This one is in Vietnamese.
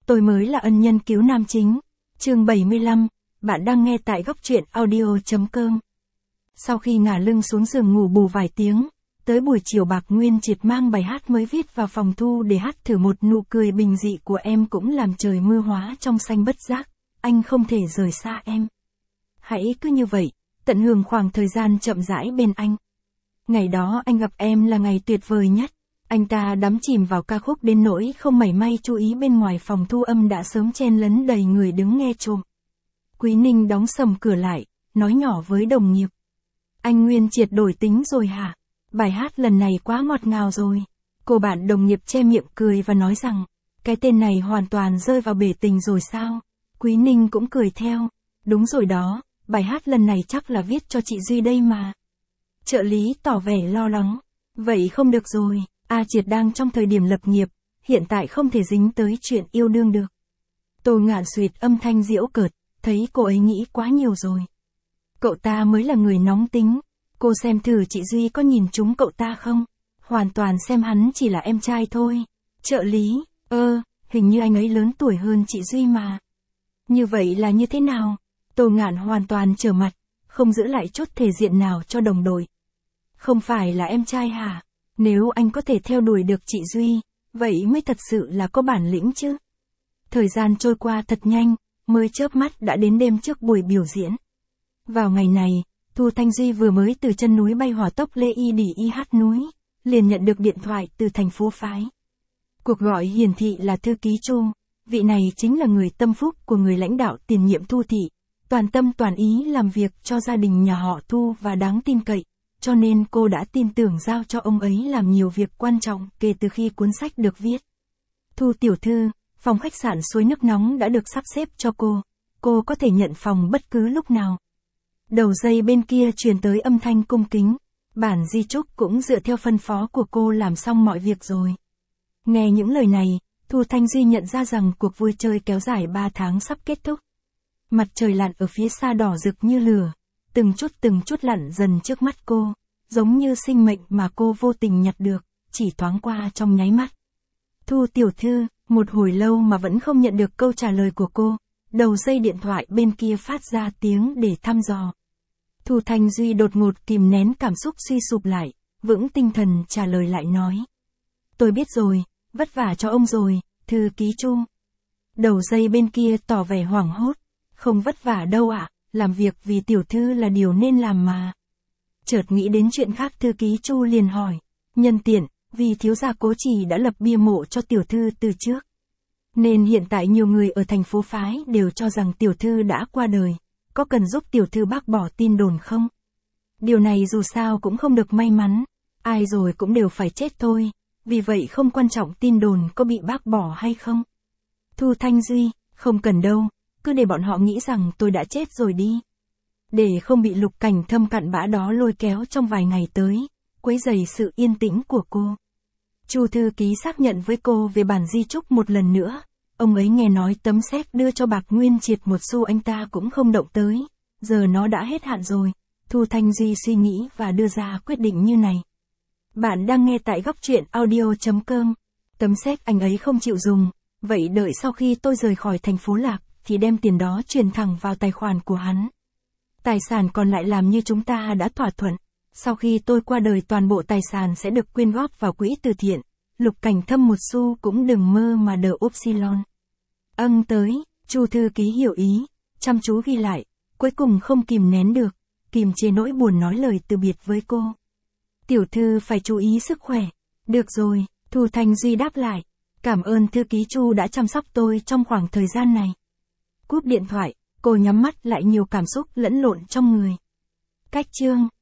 Tôi mới là ân nhân cứu nam chính. Chương 75, bạn đang nghe tại góc truyện audio.com. Sau khi ngả lưng xuống giường ngủ bù vài tiếng, tới buổi chiều Bạc Nguyên Triệt mang bài hát mới viết vào phòng thu để hát thử. Một nụ cười bình dị của em cũng làm trời mưa hóa trong xanh bất giác. Anh không thể rời xa em. Hãy cứ như vậy, tận hưởng khoảng thời gian chậm rãi bên anh. Ngày đó anh gặp em là ngày tuyệt vời nhất. Anh ta đắm chìm vào ca khúc đến nỗi không mảy may chú ý bên ngoài phòng thu âm đã sớm chen lấn đầy người đứng nghe trộm. Quý Ninh đóng sầm cửa lại, nói nhỏ với đồng nghiệp. Anh Nguyên Triệt đổi tính rồi hả? Bài hát lần này quá ngọt ngào rồi. Cô bạn đồng nghiệp che miệng cười và nói rằng, cái tên này hoàn toàn rơi vào bể tình rồi sao? Quý Ninh cũng cười theo. Đúng rồi đó, bài hát lần này chắc là viết cho chị Duy đây mà. Trợ lý tỏ vẻ lo lắng. Vậy không được rồi, A Triệt đang trong thời điểm lập nghiệp, hiện tại không thể dính tới chuyện yêu đương được. Tô Ngạn Xuyệt âm thanh giễu cợt, thấy cô ấy nghĩ quá nhiều rồi. Cậu ta mới là người nóng tính, cô xem thử chị Duy có nhìn trúng cậu ta không? Hoàn toàn xem hắn chỉ là em trai thôi. Trợ lý, hình như anh ấy lớn tuổi hơn chị Duy mà. Như vậy là như thế nào? Tô Ngạn hoàn toàn trở mặt, không giữ lại chút thể diện nào cho đồng đội. Không phải là em trai hả? Nếu anh có thể theo đuổi được chị Duy, vậy mới thật sự là có bản lĩnh chứ. Thời gian trôi qua thật nhanh, mới chớp mắt đã đến đêm trước buổi biểu diễn. Vào ngày này, Thu Thanh Duy vừa mới từ chân núi bay hỏa tốc Lê Y Đỉ Y hát núi, liền nhận được điện thoại từ thành phố phái. Cuộc gọi hiển thị là thư ký Chu, vị này chính là người tâm phúc của người lãnh đạo tiền nhiệm Thu thị, toàn tâm toàn ý làm việc cho gia đình nhà họ Thu và đáng tin cậy. Cho nên cô đã tin tưởng giao cho ông ấy làm nhiều việc quan trọng kể từ khi cuốn sách được viết. Thu tiểu thư, phòng khách sạn Suối Nước Nóng đã được sắp xếp cho cô có thể nhận phòng bất cứ lúc nào. Đầu dây bên kia truyền tới âm thanh cung kính, bản di chúc cũng dựa theo phân phó của cô làm xong mọi việc rồi. Nghe những lời này, Thu Thanh Duy nhận ra rằng cuộc vui chơi kéo dài 3 tháng sắp kết thúc. Mặt trời lặn ở phía xa đỏ rực như lửa. Từng chút lặn dần trước mắt cô, giống như sinh mệnh mà cô vô tình nhặt được, chỉ thoáng qua trong nháy mắt. Thu tiểu thư, một hồi lâu mà vẫn không nhận được câu trả lời của cô, đầu dây điện thoại bên kia phát ra tiếng để thăm dò. Thu Thanh Duy đột ngột kìm nén cảm xúc suy sụp lại, vững tinh thần trả lời lại nói. Tôi biết rồi, vất vả cho ông rồi, thư ký Chu. Đầu dây bên kia tỏ vẻ hoảng hốt, không vất vả đâu ạ. Làm việc vì tiểu thư là điều nên làm mà. Chợt nghĩ đến chuyện khác, thư ký Chu liền hỏi. Nhân tiện, vì thiếu gia Cố Trì đã lập bia mộ cho tiểu thư từ trước. Nên hiện tại nhiều người ở thành phố phái đều cho rằng tiểu thư đã qua đời. Có cần giúp tiểu thư bác bỏ tin đồn không? Điều này dù sao cũng không được may mắn. Ai rồi cũng đều phải chết thôi. Vì vậy không quan trọng tin đồn có bị bác bỏ hay không. Thu Thanh Duy, không cần đâu. Cứ để bọn họ nghĩ rằng tôi đã chết rồi đi. Để không bị Lục Cảnh Thâm cặn bã đó lôi kéo trong vài ngày tới, quấy rầy sự yên tĩnh của cô. Chu thư ký xác nhận với cô về bản di chúc một lần nữa. Ông ấy nghe nói tấm séc đưa cho Bạc Nguyên Triệt một xu anh ta cũng không động tới. Giờ nó đã hết hạn rồi. Thu Thanh Duy suy nghĩ và đưa ra quyết định như này. Bạn đang nghe tại góc truyện audio.com. Tấm séc anh ấy không chịu dùng. Vậy đợi sau khi tôi rời khỏi thành phố Lạc, thì đem tiền đó chuyển thẳng vào tài khoản của hắn. Tài sản còn lại làm như chúng ta đã thỏa thuận. Sau khi tôi qua đời toàn bộ tài sản sẽ được quyên góp vào quỹ từ thiện. Lục Cảnh Thâm một xu cũng đừng mơ mà đờ upsilon. Tới, Chu thư ký hiểu ý, chăm chú ghi lại, cuối cùng không kìm nén được, kìm chế nỗi buồn nói lời từ biệt với cô. Tiểu thư phải chú ý sức khỏe. Được rồi, Thu Thanh Duy đáp lại. Cảm ơn thư ký Chu đã chăm sóc tôi trong khoảng thời gian này. Cúp điện thoại, cô nhắm mắt lại, nhiều cảm xúc lẫn lộn trong người. Cách chương